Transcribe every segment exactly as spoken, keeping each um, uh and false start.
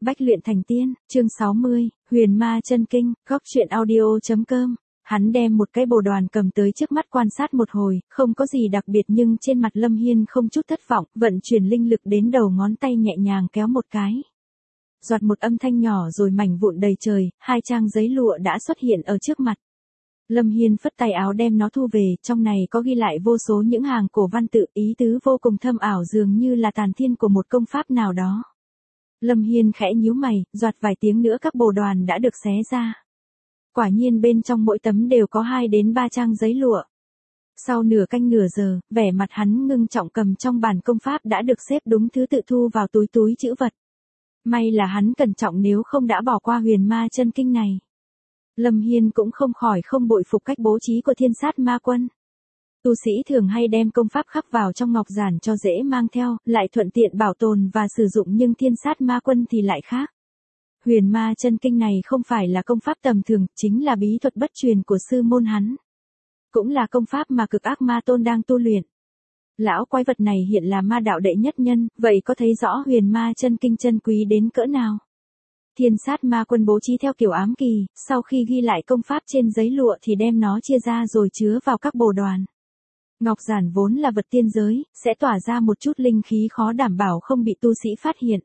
Bách luyện thành tiên, chương sáu mươi, Huyền Ma chân kinh, góc truyện audio.com. Hắn đem một cái bồ đoàn cầm tới trước mắt quan sát một hồi, không có gì đặc biệt nhưng trên mặt Lâm Hiên không chút thất vọng, vận chuyển linh lực đến đầu ngón tay nhẹ nhàng kéo một cái. Giọt một âm thanh nhỏ rồi mảnh vụn đầy trời, hai trang giấy lụa đã xuất hiện ở trước mặt. Lâm Hiên phất tay áo đem nó thu về, trong này có ghi lại vô số những hàng cổ văn tự, ý tứ vô cùng thâm ảo dường như là tàn thiên của một công pháp nào đó. Lâm Hiên khẽ nhíu mày, doạt vài tiếng nữa các bồ đoàn đã được xé ra. Quả nhiên bên trong mỗi tấm đều có hai đến ba trang giấy lụa. Sau nửa canh nửa giờ, vẻ mặt hắn ngưng trọng cầm trong bản công pháp đã được xếp đúng thứ tự thu vào túi túi trữ vật. May là hắn cẩn trọng nếu không đã bỏ qua huyền ma chân kinh này. Lâm Hiên cũng không khỏi không bội phục cách bố trí của thiên sát ma quân. Tu sĩ thường hay đem công pháp khắc vào trong ngọc giản cho dễ mang theo, lại thuận tiện bảo tồn và sử dụng nhưng thiên sát ma quân thì lại khác. Huyền ma chân kinh này không phải là công pháp tầm thường, chính là bí thuật bất truyền của sư môn hắn. Cũng là công pháp mà cực ác ma tôn đang tu luyện. Lão quái vật này hiện là ma đạo đệ nhất nhân, vậy có thấy rõ huyền ma chân kinh chân quý đến cỡ nào. Thiên sát ma quân bố trí theo kiểu ám kỳ, sau khi ghi lại công pháp trên giấy lụa thì đem nó chia ra rồi chứa vào các bồ đoàn. Ngọc giản vốn là vật tiên giới, sẽ tỏa ra một chút linh khí khó đảm bảo không bị tu sĩ phát hiện.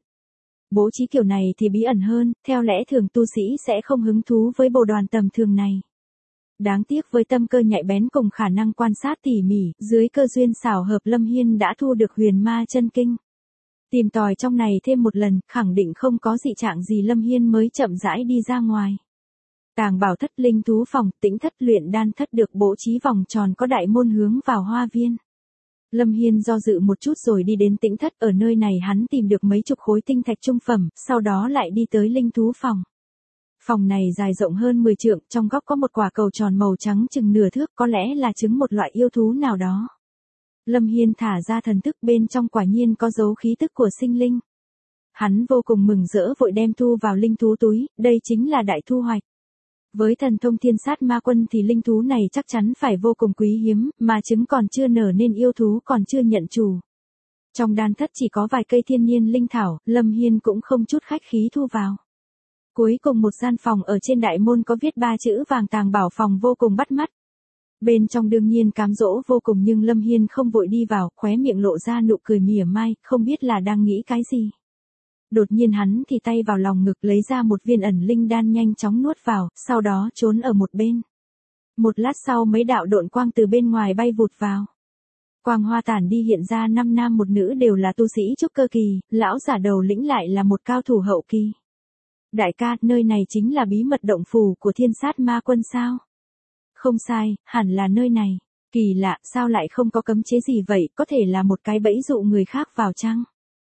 Bố trí kiểu này thì bí ẩn hơn, theo lẽ thường tu sĩ sẽ không hứng thú với bồ đoàn tầm thường này. Đáng tiếc với tâm cơ nhạy bén cùng khả năng quan sát tỉ mỉ, dưới cơ duyên xảo hợp Lâm Hiên đã thu được huyền ma chân kinh. Tìm tòi trong này thêm một lần, khẳng định không có dị trạng gì Lâm Hiên mới chậm rãi đi ra ngoài. Tàng bảo thất linh thú phòng, tĩnh thất luyện đan thất được bố trí vòng tròn có đại môn hướng vào hoa viên. Lâm Hiên do dự một chút rồi đi đến tĩnh thất, ở nơi này hắn tìm được mấy chục khối tinh thạch trung phẩm, sau đó lại đi tới linh thú phòng. Phòng này dài rộng hơn mười trượng, trong góc có một quả cầu tròn màu trắng chừng nửa thước, có lẽ là trứng một loại yêu thú nào đó. Lâm Hiên thả ra thần thức, bên trong quả nhiên có dấu khí tức của sinh linh. Hắn vô cùng mừng rỡ vội đem thu vào linh thú túi, đây chính là đại thu hoạch. Với thần thông thiên sát ma quân thì linh thú này chắc chắn phải vô cùng quý hiếm, mà trứng còn chưa nở nên yêu thú còn chưa nhận chủ. Trong đan thất chỉ có vài cây thiên nhiên linh thảo, Lâm Hiên cũng không chút khách khí thu vào. Cuối cùng một gian phòng ở trên đại môn có viết ba chữ vàng tàng bảo phòng vô cùng bắt mắt. Bên trong đương nhiên cám dỗ vô cùng nhưng Lâm Hiên không vội đi vào, khóe miệng lộ ra nụ cười mỉa mai, không biết là đang nghĩ cái gì. Đột nhiên hắn thì tay vào lòng ngực lấy ra một viên ẩn linh đan nhanh chóng nuốt vào, sau đó trốn ở một bên. Một lát sau mấy đạo độn quang từ bên ngoài bay vụt vào. Quang hoa tản đi hiện ra năm nam một nữ đều là tu sĩ trúc cơ kỳ, lão giả đầu lĩnh lại là một cao thủ hậu kỳ. Đại ca, nơi này chính là bí mật động phủ của thiên sát ma quân sao? Không sai, hẳn là nơi này. Kỳ lạ, sao lại không có cấm chế gì vậy, có thể là một cái bẫy dụ người khác vào chăng?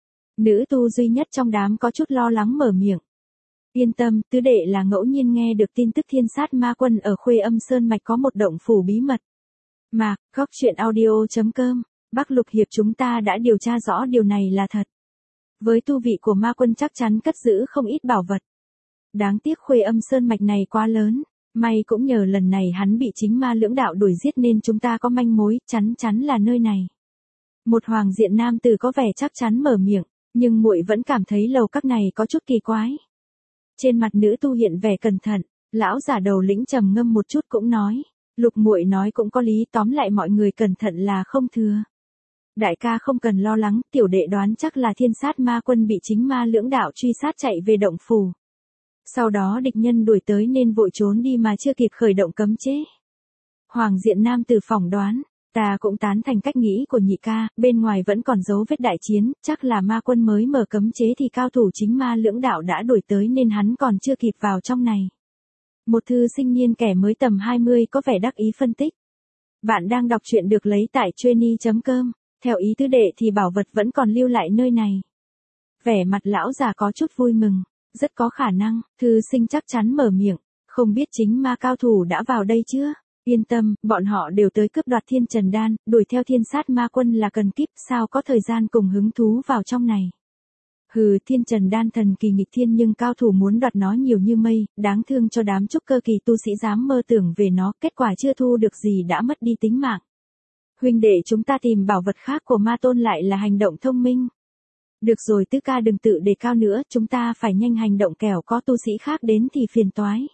Nữ tu duy nhất trong đám có chút lo lắng mở miệng. Yên tâm, tứ đệ là ngẫu nhiên nghe được tin tức thiên sát ma quân ở Khuê Âm Sơn Mạch có một động phủ bí mật. Mà, góc truyện audio.com, Bắc Lục Hiệp chúng ta đã điều tra rõ điều này là thật. Với tu vị của ma quân chắc chắn cất giữ không ít bảo vật. Đáng tiếc Khuê Âm Sơn Mạch này quá lớn, may cũng nhờ lần này hắn bị chính ma lưỡng đạo đuổi giết nên chúng ta có manh mối, chắn chắn là nơi này. Một hoàng diện nam tử có vẻ chắc chắn mở miệng. Nhưng muội vẫn cảm thấy lầu các này có chút kỳ quái. Trên mặt nữ tu hiện vẻ cẩn thận, lão giả đầu lĩnh trầm ngâm một chút cũng nói, Lục muội nói cũng có lý, tóm lại mọi người cẩn thận là không thừa. Đại ca không cần lo lắng, tiểu đệ đoán chắc là thiên sát ma quân bị chính ma lưỡng đạo truy sát chạy về động phủ. Sau đó địch nhân đuổi tới nên vội trốn đi mà chưa kịp khởi động cấm chế. Hoàng diện nam tử phỏng đoán. Ta cũng tán thành cách nghĩ của nhị ca, bên ngoài vẫn còn dấu vết đại chiến, chắc là ma quân mới mở cấm chế thì cao thủ chính ma lưỡng đạo đã đuổi tới nên hắn còn chưa kịp vào trong này. Một thư sinh niên kẻ mới tầm hai mươi có vẻ đắc ý phân tích. Bạn đang đọc truyện được lấy tại chuyên chấm com, theo ý tứ đệ thì bảo vật vẫn còn lưu lại nơi này. Vẻ mặt lão già có chút vui mừng, rất có khả năng, thư sinh chắc chắn mở miệng, không biết chính ma cao thủ đã vào đây chưa? Yên tâm, bọn họ đều tới cướp đoạt thiên trần đan, đuổi theo thiên sát ma quân là cần kíp, sao có thời gian cùng hứng thú vào trong này. Hừ, thiên trần đan thần kỳ nghịch thiên nhưng cao thủ muốn đoạt nó nhiều như mây, đáng thương cho đám trúc cơ kỳ tu sĩ dám mơ tưởng về nó, kết quả chưa thu được gì đã mất đi tính mạng. Huynh đệ chúng ta tìm bảo vật khác của ma tôn lại là hành động thông minh. Được rồi Tứ ca đừng tự đề cao nữa, chúng ta phải nhanh hành động kẻo có tu sĩ khác đến thì phiền toái.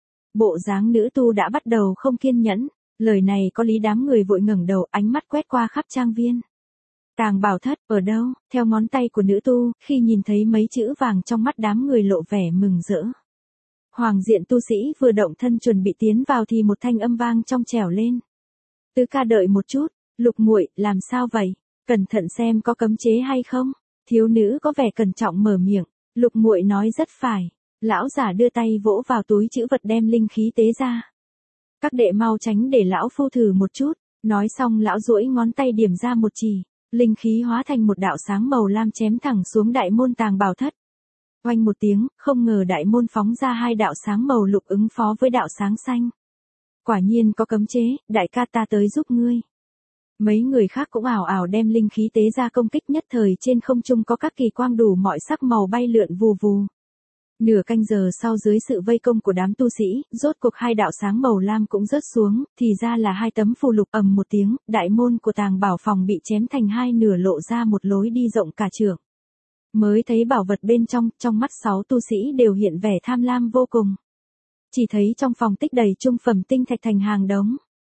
Bộ dáng nữ tu đã bắt đầu không kiên nhẫn, lời này có lý đám người vội ngẩng đầu ánh mắt quét qua khắp trang viên. Tàng bảo thất, ở đâu? Theo ngón tay của nữ tu, khi nhìn thấy mấy chữ vàng trong mắt đám người lộ vẻ mừng rỡ. Hoàng diện tu sĩ vừa động thân chuẩn bị tiến vào thì một thanh âm vang trong trẻo lên. Tứ ca đợi một chút, Lục muội, làm sao vậy? Cẩn thận xem có cấm chế hay không? Thiếu nữ có vẻ cẩn trọng mở miệng, Lục muội nói rất phải. Lão giả đưa tay vỗ vào túi trữ vật đem linh khí tế ra. Các đệ mau tránh để lão phu thử một chút, nói xong lão duỗi ngón tay điểm ra một chỉ, linh khí hóa thành một đạo sáng màu lam chém thẳng xuống đại môn tàng bảo thất. Oanh một tiếng, không ngờ đại môn phóng ra hai đạo sáng màu lục ứng phó với đạo sáng xanh. Quả nhiên có cấm chế, đại ca ta tới giúp ngươi. Mấy người khác cũng ảo ảo đem linh khí tế ra công kích, nhất thời trên không trung có các kỳ quang đủ mọi sắc màu bay lượn vù vù. Nửa canh giờ sau dưới sự vây công của đám tu sĩ, rốt cuộc hai đạo sáng màu lam cũng rớt xuống, thì ra là hai tấm phù lục. Ầm một tiếng, đại môn của tàng bảo phòng bị chém thành hai nửa lộ ra một lối đi rộng cả trượng. Mới thấy bảo vật bên trong, trong mắt sáu tu sĩ đều hiện vẻ tham lam vô cùng. Chỉ thấy trong phòng tích đầy trung phẩm tinh thạch thành hàng đống.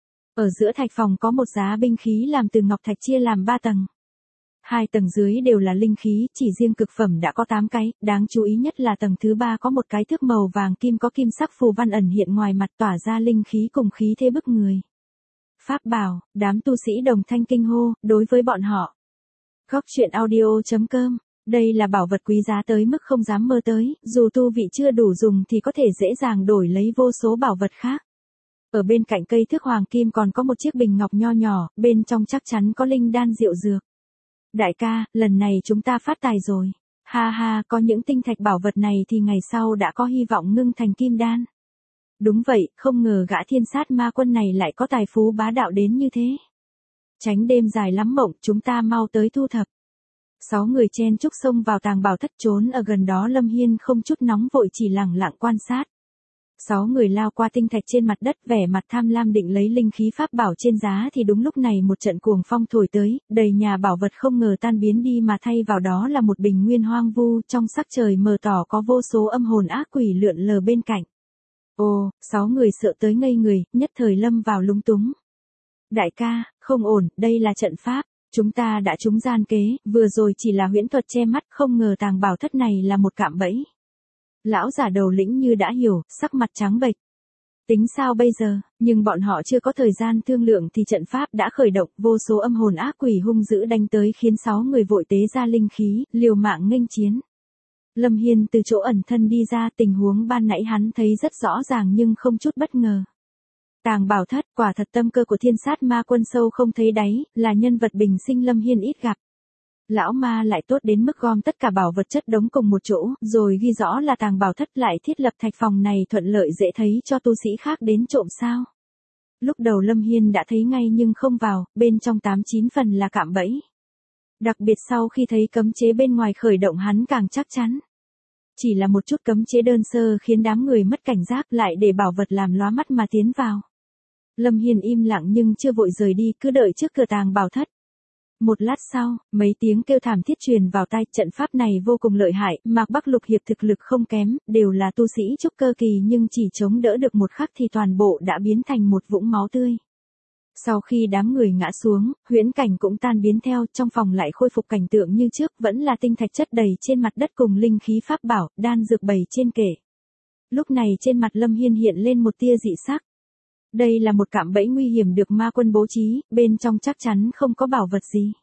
Ở giữa thạch phòng có một giá binh khí làm từ ngọc thạch chia làm ba tầng. Hai tầng dưới đều là linh khí, chỉ riêng cực phẩm đã có tám cái, đáng chú ý nhất là tầng thứ ba có một cái thước màu vàng kim có kim sắc phù văn ẩn hiện ngoài mặt tỏa ra linh khí cùng khí thế bức người. Pháp bảo, đám tu sĩ đồng thanh kinh hô, đối với bọn họ. Góc truyện audio chấm com, đây là bảo vật quý giá tới mức không dám mơ tới, dù tu vị chưa đủ dùng thì có thể dễ dàng đổi lấy vô số bảo vật khác. Ở bên cạnh cây thước hoàng kim còn có một chiếc bình ngọc nho nhỏ, bên trong chắc chắn có linh đan diệu dược. Đại ca, lần này chúng ta phát tài rồi. Ha ha, có những tinh thạch bảo vật này thì ngày sau đã có hy vọng ngưng thành kim đan. Đúng vậy, không ngờ gã thiên sát ma quân này lại có tài phú bá đạo đến như thế. Tránh đêm dài lắm mộng, chúng ta mau tới thu thập. Sáu người chen chúc xông vào tàng bảo thất, trốn ở gần đó Lâm Hiên không chút nóng vội chỉ lẳng lặng quan sát. Sáu người lao qua tinh thạch trên mặt đất vẻ mặt tham lam định lấy linh khí pháp bảo trên giá thì đúng lúc này một trận cuồng phong thổi tới, đầy nhà bảo vật không ngờ tan biến đi mà thay vào đó là một bình nguyên hoang vu, trong sắc trời mờ tỏ có vô số âm hồn ác quỷ lượn lờ bên cạnh. Ồ, sáu người sợ tới ngây người, nhất thời lâm vào lúng túng. Đại ca, không ổn, đây là trận pháp, chúng ta đã trúng gian kế, vừa rồi chỉ là huyễn thuật che mắt, không ngờ tàng bảo thất này là một cạm bẫy. Lão giả đầu lĩnh như đã hiểu, sắc mặt trắng bệch. Tính sao bây giờ, nhưng bọn họ chưa có thời gian thương lượng thì trận pháp đã khởi động, vô số âm hồn ác quỷ hung dữ đánh tới khiến sáu người vội tế ra linh khí, liều mạng nghênh chiến. Lâm Hiên từ chỗ ẩn thân đi ra, tình huống ban nãy hắn thấy rất rõ ràng nhưng không chút bất ngờ. Tàng bảo thất, quả thật tâm cơ của thiên sát ma quân sâu không thấy đáy, là nhân vật bình sinh Lâm Hiên ít gặp. Lão ma lại tốt đến mức gom tất cả bảo vật chất đống cùng một chỗ, rồi ghi rõ là tàng bảo thất, lại thiết lập thạch phòng này thuận lợi dễ thấy cho tu sĩ khác đến trộm sao. Lúc đầu Lâm Hiên đã thấy ngay nhưng không vào, bên trong tám chín phần là cạm bẫy. Đặc biệt sau khi thấy cấm chế bên ngoài khởi động hắn càng chắc chắn. Chỉ là một chút cấm chế đơn sơ khiến đám người mất cảnh giác, lại để bảo vật làm lóa mắt mà tiến vào. Lâm Hiên im lặng nhưng chưa vội rời đi, cứ đợi trước cửa tàng bảo thất. Một lát sau, mấy tiếng kêu thảm thiết truyền vào tai, trận pháp này vô cùng lợi hại, Mạc Bắc Lục Hiệp thực lực không kém, đều là tu sĩ trúc cơ kỳ nhưng chỉ chống đỡ được một khắc thì toàn bộ đã biến thành một vũng máu tươi. Sau khi đám người ngã xuống, huyễn cảnh cũng tan biến theo, trong phòng lại khôi phục cảnh tượng như trước, vẫn là tinh thạch chất đầy trên mặt đất cùng linh khí pháp bảo, đan dược bày trên kệ. Lúc này trên mặt Lâm Hiên hiện lên một tia dị sắc. Đây là một cạm bẫy nguy hiểm được ma quân bố trí, bên trong chắc chắn không có bảo vật gì.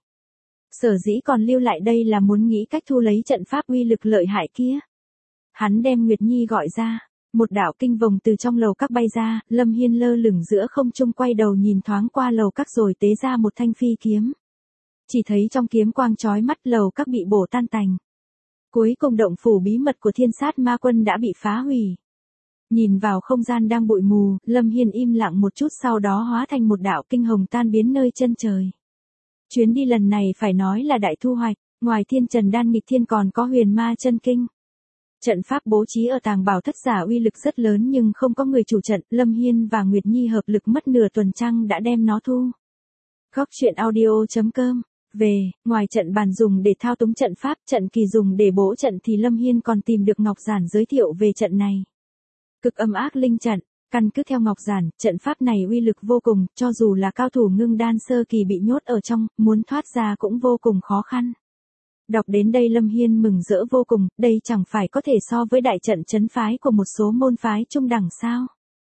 Sở dĩ còn lưu lại đây là muốn nghĩ cách thu lấy trận pháp uy lực lợi hại kia. Hắn đem Nguyệt Nhi gọi ra, một đạo kinh vòng từ trong lầu các bay ra, Lâm Hiên lơ lửng giữa không trung quay đầu nhìn thoáng qua lầu các rồi tế ra một thanh phi kiếm. Chỉ thấy trong kiếm quang chói mắt, lầu các bị bổ tan tành. Cuối cùng động phủ bí mật của thiên sát ma quân đã bị phá hủy. Nhìn vào không gian đang bụi mù, Lâm Hiên im lặng một chút sau đó hóa thành một đạo kinh hồng tan biến nơi chân trời. Chuyến đi lần này phải nói là đại thu hoạch, ngoài thiên trần đan nghịch thiên còn có huyền ma chân kinh. Trận pháp bố trí ở tàng bảo thất giả uy lực rất lớn nhưng không có người chủ trận, Lâm Hiên và Nguyệt Nhi hợp lực mất nửa tuần trăng đã đem nó thu. Góc truyện audio chấm com Về, ngoài trận bàn dùng để thao túng trận pháp, trận kỳ dùng để bố trận thì Lâm Hiên còn tìm được Ngọc Giản giới thiệu về trận này. Cực âm ác linh trận, căn cứ theo Ngọc Giản, trận pháp này uy lực vô cùng, cho dù là cao thủ ngưng đan sơ kỳ bị nhốt ở trong, muốn thoát ra cũng vô cùng khó khăn. Đọc đến đây Lâm Hiên mừng rỡ vô cùng, đây chẳng phải có thể so với đại trận trấn phái của một số môn phái trung đẳng sao.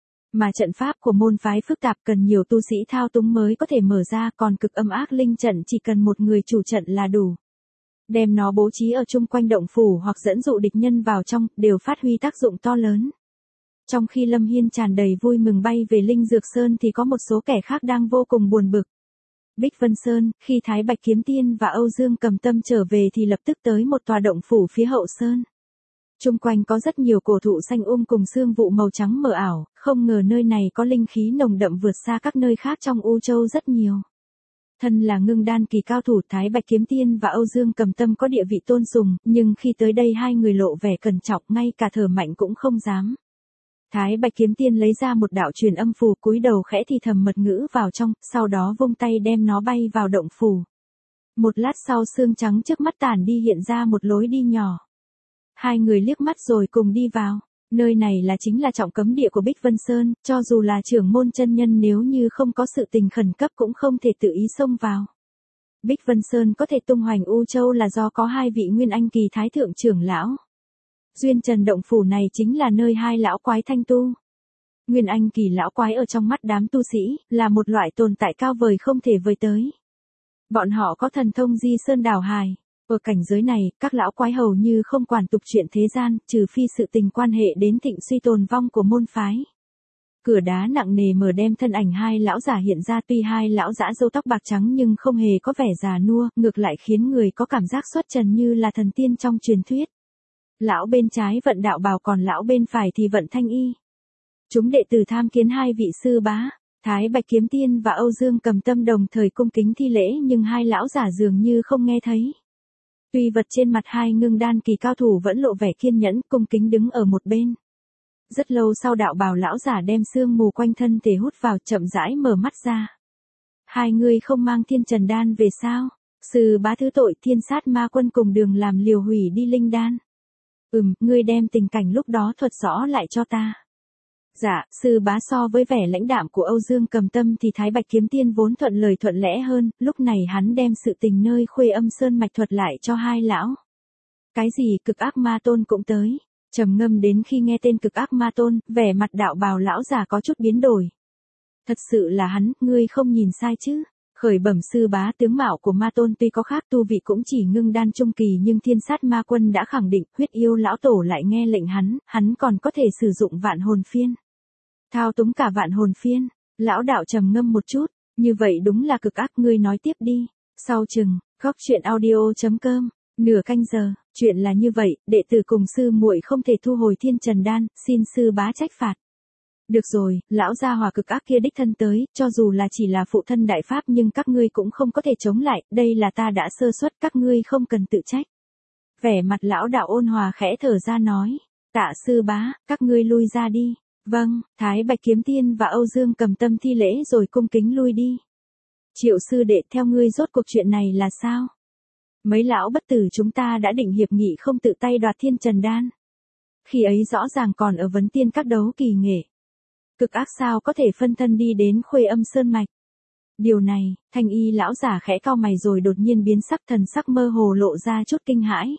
Mà trận pháp của môn phái phức tạp cần nhiều tu sĩ thao túng mới có thể mở ra, còn cực âm ác linh trận chỉ cần một người chủ trận là đủ. Đem nó bố trí ở chung quanh động phủ hoặc dẫn dụ địch nhân vào trong, đều phát huy tác dụng to lớn. Trong khi Lâm Hiên tràn đầy vui mừng bay về Linh Dược Sơn thì có một số kẻ khác đang vô cùng buồn bực. Bích Vân Sơn, khi Thái Bạch Kiếm Tiên và Âu Dương Cầm Tâm trở về thì lập tức tới một tòa động phủ phía hậu sơn. Trung quanh có rất nhiều cổ thụ xanh um cùng sương vụ màu trắng mờ ảo, không ngờ nơi này có linh khí nồng đậm vượt xa các nơi khác trong U Châu rất nhiều. Thân là ngưng đan kỳ cao thủ, Thái Bạch Kiếm Tiên và Âu Dương Cầm Tâm có địa vị tôn sùng, nhưng khi tới đây hai người lộ vẻ cẩn trọng, ngay cả thở mạnh cũng không dám. Thái Bạch Kiếm Tiên lấy ra một đạo truyền âm phù, cúi đầu khẽ thì thầm mật ngữ vào trong, sau đó vung tay đem nó bay vào động phủ. Một lát sau sương trắng trước mắt tản đi, hiện ra một lối đi nhỏ. Hai người liếc mắt rồi cùng đi vào. Nơi này là chính là trọng cấm địa của Bích Vân Sơn, cho dù là trưởng môn chân nhân nếu như không có sự tình khẩn cấp cũng không thể tự ý xông vào. Bích Vân Sơn có thể tung hoành U Châu là do có hai vị Nguyên Anh kỳ thái thượng trưởng lão. Duyên Trần động phủ này chính là nơi hai lão quái thanh tu. Nguyên Anh kỳ lão quái ở trong mắt đám tu sĩ, là một loại tồn tại cao vời không thể vời tới. Bọn họ có thần thông di sơn đảo hài. Ở cảnh giới này, các lão quái hầu như không quản tục chuyện thế gian, trừ phi sự tình quan hệ đến thịnh suy tồn vong của môn phái. Cửa đá nặng nề mở đem thân ảnh hai lão giả hiện ra, tuy hai lão giả râu tóc bạc trắng nhưng không hề có vẻ già nua, ngược lại khiến người có cảm giác xuất trần như là thần tiên trong truyền thuyết. Lão bên trái vận đạo bào, còn lão bên phải thì vận thanh y. Chúng đệ tử tham kiến hai vị sư bá. Thái Bạch Kiếm Tiên và Âu Dương Cầm Tâm đồng thời cung kính thi lễ, nhưng hai lão giả dường như không nghe thấy. Tuy vật trên mặt hai ngưng đan kỳ cao thủ vẫn lộ vẻ kiên nhẫn, cung kính đứng ở một bên. Rất lâu sau đạo bào lão giả đem sương mù quanh thân thể hút vào, chậm rãi mở mắt ra. Hai người không mang thiên trần đan về sao? Sư bá thứ tội, Thiên Sát Ma Quân cùng đường làm liều hủy đi linh đan. Ừm, ngươi đem tình cảnh lúc đó thuật rõ lại cho ta. Dạ, sư bá. So với vẻ lãnh đạm của Âu Dương Cầm Tâm thì Thái Bạch Kiếm Tiên vốn thuận lời thuận lẽ hơn, lúc này hắn đem sự tình nơi Khuê Âm Sơn mạch thuật lại cho hai lão. Cái gì cực ác ma tôn cũng tới. Trầm ngâm đến khi nghe tên cực ác ma tôn, vẻ mặt đạo bào lão già có chút biến đổi. Thật sự là hắn, ngươi không nhìn sai chứ. Khởi bẩm sư bá, tướng mạo của ma tôn tuy có khác, tu vị cũng chỉ ngưng đan trung kỳ, nhưng Thiên Sát Ma Quân đã khẳng định, huyết yêu lão tổ lại nghe lệnh hắn, hắn còn có thể sử dụng vạn hồn phiên. Thao túng cả vạn hồn phiên. Lão đạo trầm ngâm một chút, như vậy đúng là cực ác, ngươi nói tiếp đi. Sau chừng, góc truyện audio chấm com, nửa canh giờ, chuyện là như vậy, đệ tử cùng sư muội không thể thu hồi thiên trần đan, xin sư bá trách phạt. Được rồi, lão gia hỏa cực ác kia đích thân tới, cho dù là chỉ là phụ thân đại pháp nhưng các ngươi cũng không có thể chống lại, đây là ta đã sơ suất, các ngươi không cần tự trách. Vẻ mặt lão đạo ôn hòa khẽ thở ra nói, tạ sư bá, các ngươi lui ra đi. Vâng, Thái Bạch Kiếm Tiên và Âu Dương Cầm Tâm thi lễ rồi cung kính lui đi. Triệu sư đệ, theo ngươi rốt cuộc chuyện này là sao? Mấy lão bất tử chúng ta đã định hiệp nghị không tự tay đoạt thiên trần đan. Khi ấy rõ ràng còn ở vấn tiên các đấu kỳ nghệ. Cực ác sao có thể phân thân đi đến Khuê Âm Sơn mạch. Điều này, thanh y lão giả khẽ cau mày rồi đột nhiên biến sắc, thần sắc mơ hồ lộ ra chút kinh hãi.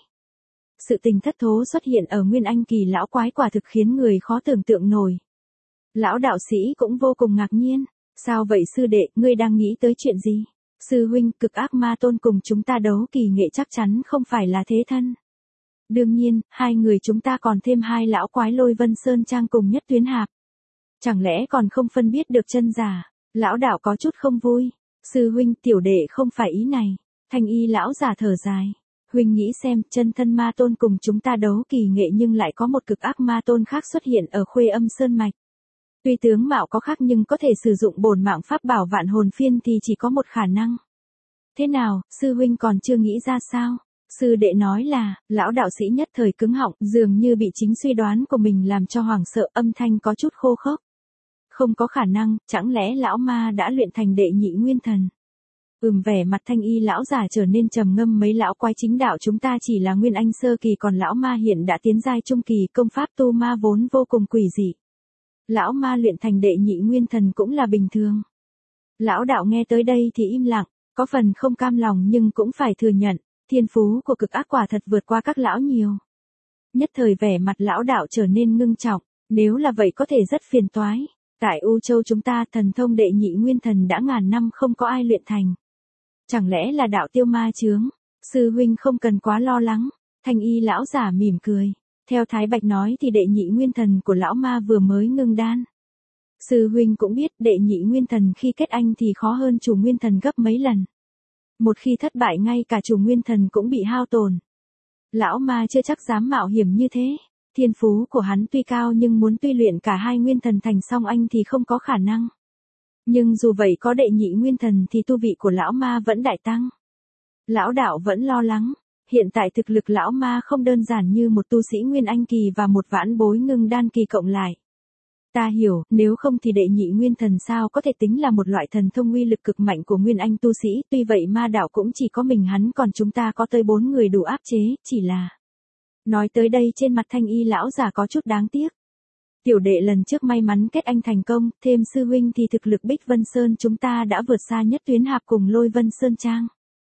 Sự tình thất thố xuất hiện ở Nguyên Anh kỳ lão quái quả thực khiến người khó tưởng tượng nổi. Lão đạo sĩ cũng vô cùng ngạc nhiên. Sao vậy sư đệ, ngươi đang nghĩ tới chuyện gì? Sư huynh, cực ác ma tôn cùng chúng ta đấu kỳ nghệ chắc chắn không phải là thế thân. Đương nhiên, hai người chúng ta còn thêm hai lão quái Lôi Vân Sơn Trang cùng Nhất Tuyến Hạp. Chẳng lẽ còn không phân biết được chân giả? Lão đạo có chút không vui. Sư huynh, tiểu đệ không phải ý này. Thanh y lão giả thở dài. Huynh nghĩ xem, chân thân ma tôn cùng chúng ta đấu kỳ nghệ nhưng lại có một cực ác ma tôn khác xuất hiện ở Khuê Âm Sơn mạch. Tuy tướng mạo có khác nhưng có thể sử dụng bổn mạng pháp bảo vạn hồn phiên thì chỉ có một khả năng. Thế nào, sư huynh còn chưa nghĩ ra sao? Sư đệ nói là, lão đạo sĩ nhất thời cứng họng, dường như bị chính suy đoán của mình làm cho hoảng sợ, âm thanh có chút khô khốc. Không có khả năng, chẳng lẽ lão ma đã luyện thành đệ nhị nguyên thần? Ừm, vẻ mặt Thanh Y lão giả trở nên trầm ngâm, mấy lão quái chính đạo chúng ta chỉ là nguyên anh sơ kỳ, còn lão ma hiện đã tiến giai trung kỳ, công pháp tu ma vốn vô cùng quỷ dị. Lão ma luyện thành đệ nhị nguyên thần cũng là bình thường. Lão đạo nghe tới đây thì im lặng, có phần không cam lòng nhưng cũng phải thừa nhận, thiên phú của cực ác quả thật vượt qua các lão nhiều. Nhất thời vẻ mặt lão đạo trở nên ngưng trọng, nếu là vậy có thể rất phiền toái. Tại U Châu chúng ta thần thông đệ nhị nguyên thần đã ngàn năm không có ai luyện thành. Chẳng lẽ là đạo tiêu ma chướng? Sư huynh không cần quá lo lắng. Thanh Y lão giả mỉm cười. Theo Thái Bạch nói thì đệ nhị nguyên thần của lão ma vừa mới ngưng đan. Sư huynh cũng biết đệ nhị nguyên thần khi kết anh thì khó hơn chủ nguyên thần gấp mấy lần. Một khi thất bại ngay cả chủ nguyên thần cũng bị hao tổn. Lão ma chưa chắc dám mạo hiểm như thế. Thiên phú của hắn tuy cao nhưng muốn tuy luyện cả hai nguyên thần thành song anh thì không có khả năng. Nhưng dù vậy có đệ nhị nguyên thần thì tu vị của lão ma vẫn đại tăng. Lão đạo vẫn lo lắng. Hiện tại thực lực lão ma không đơn giản như một tu sĩ nguyên anh kỳ và một vãn bối ngưng đan kỳ cộng lại. Ta hiểu, nếu không thì đệ nhị nguyên thần sao có thể tính là một loại thần thông uy lực cực mạnh của nguyên anh tu sĩ, tuy vậy ma đạo cũng chỉ có mình hắn, còn chúng ta có tới bốn người đủ áp chế, chỉ là... Nói tới đây trên mặt Thanh Y lão giả có chút đáng tiếc. Tiểu đệ lần trước may mắn kết anh thành công, thêm sư huynh thì thực lực Bích Vân Sơn chúng ta đã vượt xa Nhất Tuyến Hạp cùng Lôi Vân Sơn Trang.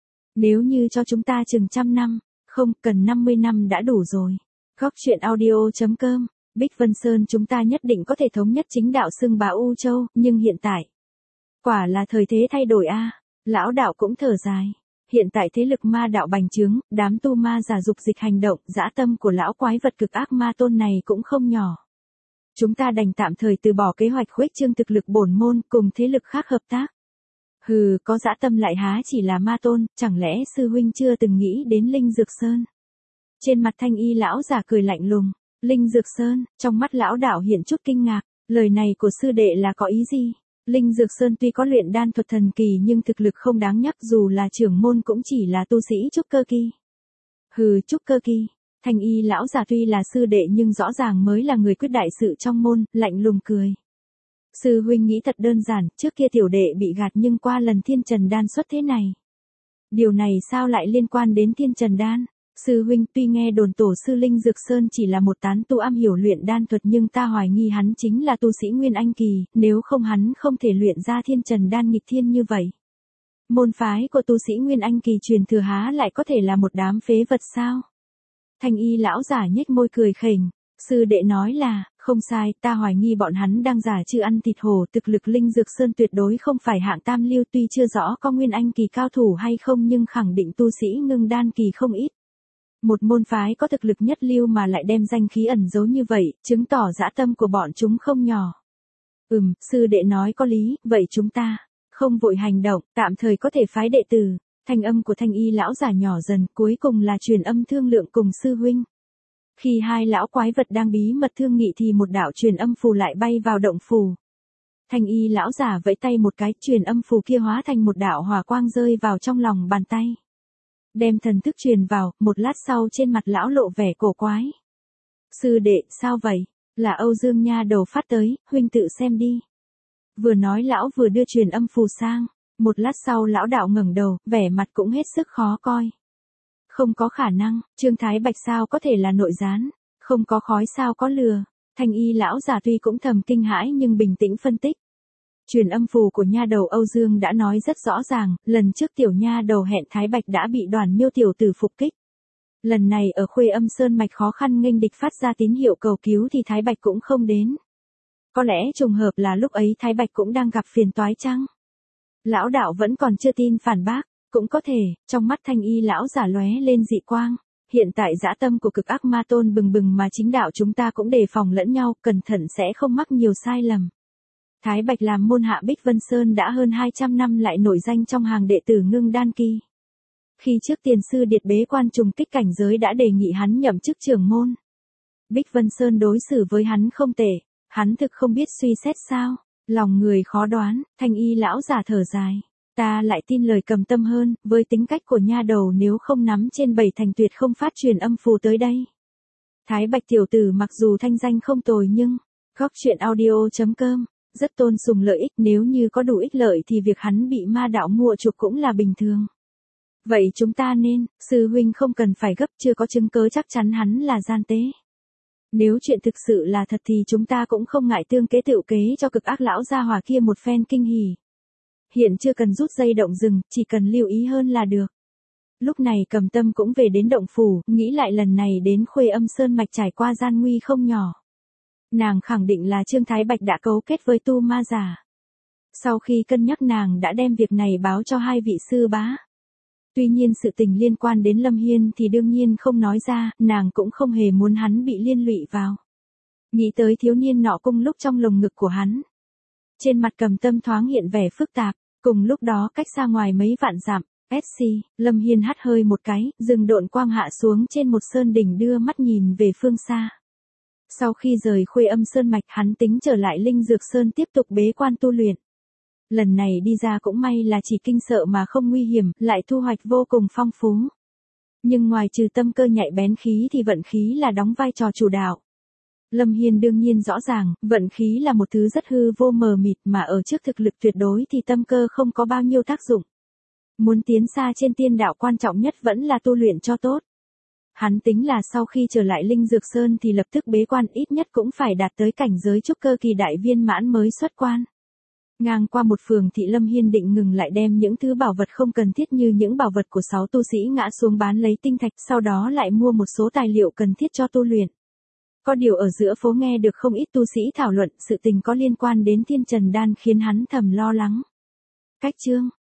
Nếu như cho chúng ta chừng trăm năm, không, cần năm mươi năm đã đủ rồi. Góc truyện audio chấm com, Bích Vân Sơn chúng ta nhất định có thể thống nhất chính đạo xưng bá U Châu, nhưng hiện tại, quả là thời thế thay đổi a. À. Lão đạo cũng thở dài. Hiện tại thế lực ma đạo bành trướng, đám tu ma giả dục dịch hành động, dã tâm của lão quái vật cực ác ma tôn này cũng không nhỏ. Chúng ta đành tạm thời từ bỏ kế hoạch khuếch trương thực lực bổn môn, cùng thế lực khác hợp tác. Hừ, có dã tâm lại há chỉ là ma tôn, chẳng lẽ sư huynh chưa từng nghĩ đến Linh Dược Sơn? Trên mặt Thanh Y lão giả cười lạnh lùng. Linh Dược Sơn, trong mắt lão đạo hiện chút kinh ngạc, lời này của sư đệ là có ý gì? Linh Dược Sơn tuy có luyện đan thuật thần kỳ nhưng thực lực không đáng nhắc, dù là trưởng môn cũng chỉ là tu sĩ trúc cơ kỳ. Hừ, trúc cơ kỳ. Thanh Y lão giả tuy là sư đệ nhưng rõ ràng mới là người quyết đại sự trong môn, lạnh lùng cười. Sư huynh nghĩ thật đơn giản, trước kia tiểu đệ bị gạt nhưng qua lần thiên trần đan xuất thế này. Điều này sao lại liên quan đến thiên trần đan? Sư huynh, tuy nghe đồn tổ sư Linh Dược Sơn chỉ là một tán tu am hiểu luyện đan thuật nhưng ta hoài nghi hắn chính là tu sĩ Nguyên Anh kỳ, nếu không hắn không thể luyện ra thiên trần đan nghịch thiên như vậy. Môn phái của tu sĩ Nguyên Anh kỳ truyền thừa há lại có thể là một đám phế vật sao? Thanh Y lão giả nhếch môi cười khỉnh. Sư đệ nói là, không sai, ta hoài nghi bọn hắn đang giả chư ăn thịt hổ, thực lực Linh Dược Sơn tuyệt đối không phải hạng tam lưu, tuy chưa rõ có Nguyên Anh kỳ cao thủ hay không nhưng khẳng định tu sĩ ngưng đan kỳ không ít. Một môn phái có thực lực nhất lưu mà lại đem danh khí ẩn giấu như vậy, chứng tỏ dã tâm của bọn chúng không nhỏ. Ừm, sư đệ nói có lý, vậy chúng ta không vội hành động, tạm thời có thể phái đệ tử. Thanh âm của Thanh Y lão giả nhỏ dần, cuối cùng là truyền âm thương lượng cùng sư huynh. Khi hai lão quái vật đang bí mật thương nghị thì một đạo truyền âm phù lại bay vào động phù. Thanh Y lão giả vẫy tay một cái, truyền âm phù kia hóa thành một đạo hỏa quang rơi vào trong lòng bàn tay. Đem thần thức truyền vào, một lát sau trên mặt lão lộ vẻ cổ quái. Sư đệ, sao vậy? Là Âu Dương nha đầu phát tới, huynh tự xem đi. Vừa nói lão vừa đưa truyền âm phù sang. Một lát sau lão đạo ngẩng đầu, vẻ mặt cũng hết sức khó coi. Không có khả năng, Trương Thái Bạch sao có thể là nội gián, không có khói sao có lừa. Thanh Y lão giả tuy cũng thầm kinh hãi nhưng bình tĩnh phân tích. Truyền âm phù của nha đầu Âu Dương đã nói rất rõ ràng, lần trước tiểu nha đầu hẹn Thái Bạch đã bị Đoàn Miêu tiểu tử phục kích. Lần này ở Khuê Âm Sơn mạch khó khăn nghênh địch phát ra tín hiệu cầu cứu thì Thái Bạch cũng không đến. Có lẽ trùng hợp là lúc ấy Thái Bạch cũng đang gặp phiền toái chăng? Lão đạo vẫn còn chưa tin phản bác, cũng có thể, trong mắt Thanh Y lão giả lóe lên dị quang. Hiện tại dã tâm của cực ác ma tôn bừng bừng mà chính đạo chúng ta cũng đề phòng lẫn nhau, cẩn thận sẽ không mắc nhiều sai lầm. Thái Bạch làm môn hạ Bích Vân Sơn đã hơn hai trăm năm lại nổi danh trong hàng đệ tử ngưng đan kỳ. Khi trước tiền sư Điệt bế quan trùng kích cảnh giới đã đề nghị hắn nhậm chức trưởng môn. Bích Vân Sơn đối xử với hắn không tệ, hắn thực không biết suy xét sao, lòng người khó đoán. Thanh Y lão giả thở dài. Ta lại tin lời Cầm Tâm hơn, với tính cách của nha đầu nếu không nắm trên bảy thành tuyệt không phát truyền âm phù tới đây. Thái Bạch tiểu tử mặc dù thanh danh không tồi nhưng, góc truyện audio chấm com rất tôn sùng lợi ích, nếu như có đủ ích lợi thì việc hắn bị ma đạo mua chuộc cũng là bình thường. Vậy chúng ta nên, sư huynh không cần phải gấp, chưa có chứng cớ chắc chắn hắn là gian tế. Nếu chuyện thực sự là thật thì chúng ta cũng không ngại tương kế tựu kế cho cực ác lão gia hỏa kia một phen kinh hỉ. Hiện chưa cần rút dây động rừng, chỉ cần lưu ý hơn là được. Lúc này Cầm Tâm cũng về đến động phủ, nghĩ lại lần này đến Khuê Âm Sơn mạch trải qua gian nguy không nhỏ. Nàng khẳng định là Trương Thái Bạch đã cấu kết với tu ma giả. Sau khi cân nhắc nàng đã đem việc này báo cho hai vị sư bá. Tuy nhiên sự tình liên quan đến Lâm Hiên thì đương nhiên không nói ra, nàng cũng không hề muốn hắn bị liên lụy vào. Nghĩ tới thiếu niên nọ cung lúc trong lồng ngực của hắn. Trên mặt Cầm Tâm thoáng hiện vẻ phức tạp, cùng lúc đó cách xa ngoài mấy vạn dặm, ét xê, Lâm Hiên hắt hơi một cái, dừng độn quang hạ xuống trên một sơn đỉnh đưa mắt nhìn về phương xa. Sau khi rời Khuê Âm Sơn mạch hắn tính trở lại Linh Dược Sơn tiếp tục bế quan tu luyện. Lần này đi ra cũng may là chỉ kinh sợ mà không nguy hiểm, lại thu hoạch vô cùng phong phú. Nhưng ngoài trừ tâm cơ nhạy bén khí thì vận khí là đóng vai trò chủ đạo. Lâm Hiên đương nhiên rõ ràng, vận khí là một thứ rất hư vô mờ mịt mà ở trước thực lực tuyệt đối thì tâm cơ không có bao nhiêu tác dụng. Muốn tiến xa trên tiên đạo quan trọng nhất vẫn là tu luyện cho tốt. Hắn tính là sau khi trở lại Linh Dược Sơn thì lập tức bế quan, ít nhất cũng phải đạt tới cảnh giới trúc cơ kỳ đại viên mãn mới xuất quan. Ngang qua một phường thị Lâm Hiên định ngừng lại đem những thứ bảo vật không cần thiết như những bảo vật của sáu tu sĩ ngã xuống bán lấy tinh thạch, sau đó lại mua một số tài liệu cần thiết cho tu luyện. Có điều ở giữa phố nghe được không ít tu sĩ thảo luận sự tình có liên quan đến Thiên Trần Đan khiến hắn thầm lo lắng. Cách chương